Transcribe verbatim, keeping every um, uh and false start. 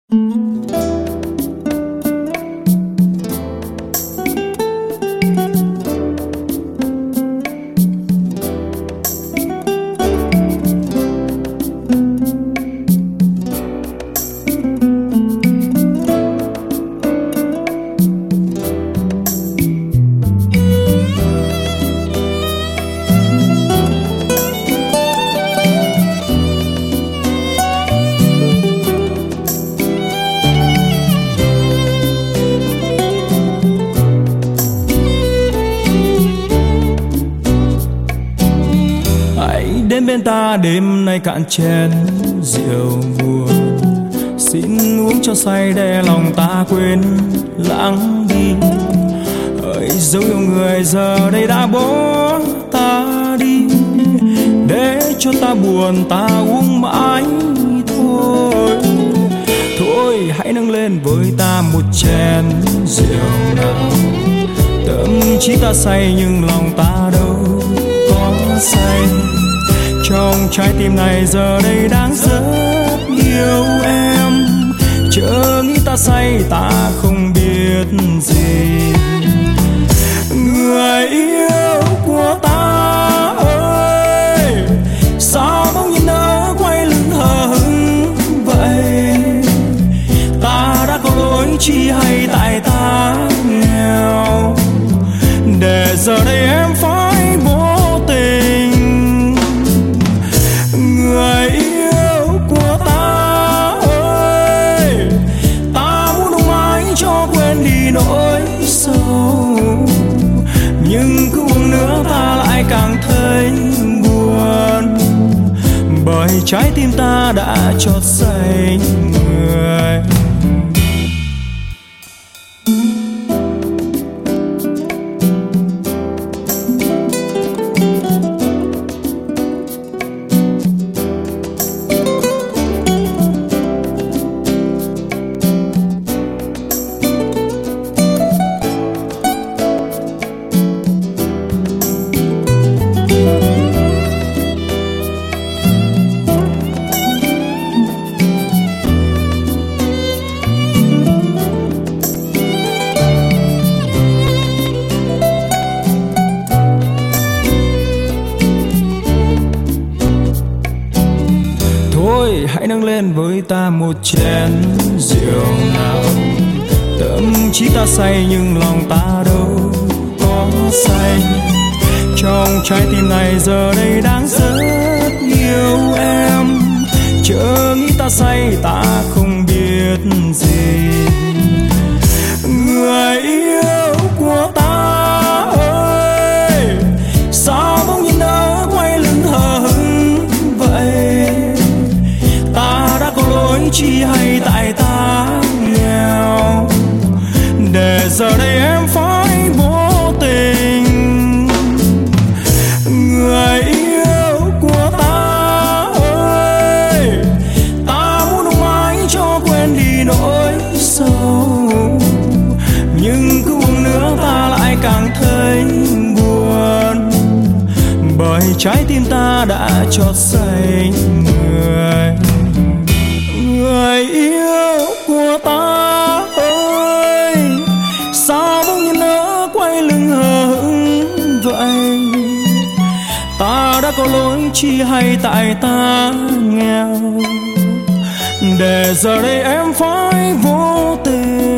Đến bên ta đêm nay cạn chén rượu buồn, xin uống cho say để lòng ta quên lãng đi. Hỡi dấu yêu người giờ đây đã bỏ ta đi, để cho ta buồn ta uống mãi thôi. Thôi hãy nâng lên với ta một chén rượu nào. Tâm trí ta say nhưng lòng ta đâu có say. Trong trái tim này giờ đây đang rất yêu em, chớ nghĩ ta say ta không biết gì. Người yêu của ta ơi, sao bỗng nhìn nỡ quay lưng hờ hững vậy? Ta đã có lỗi chi hay tại ta nghèo, để giờ đây em phải vô tình? Người yêu của ta ơi, ta muốn đúng mãi cho quên đi nỗi sầu, nhưng cứ uống nữa ta lại càng thấy buồn, bởi trái tim ta đã chót say người. Thôi hãy nâng lên với ta một chén rượu nào. Tâm trí ta say nhưng lòng ta đâu có say. Trong trái tim này giờ đây đang rất yêu em, chớ nghĩ ta say ta không biết gì. Người yêu của ta ơi, sao bỗng nhìn nỡ quay lưng hờ hững vậy? Ta đã có lỗi chi hay tại ta nghèo, để giờ đây em phải vô tình? Người yêu của ta ơi, ta muốn đúng mãi cho quên đi nỗi sầu, nhưng cứ uống nữa ta lại càng thấy buồn, bởi trái tim ta đã chót say người. Người yêu của ta ơi, sao bỗng nhìn nỡ quay lưng hờ hững vậy? Ta đã có lỗi chi hay tại ta nghèo, để giờ đây em phải vô tình?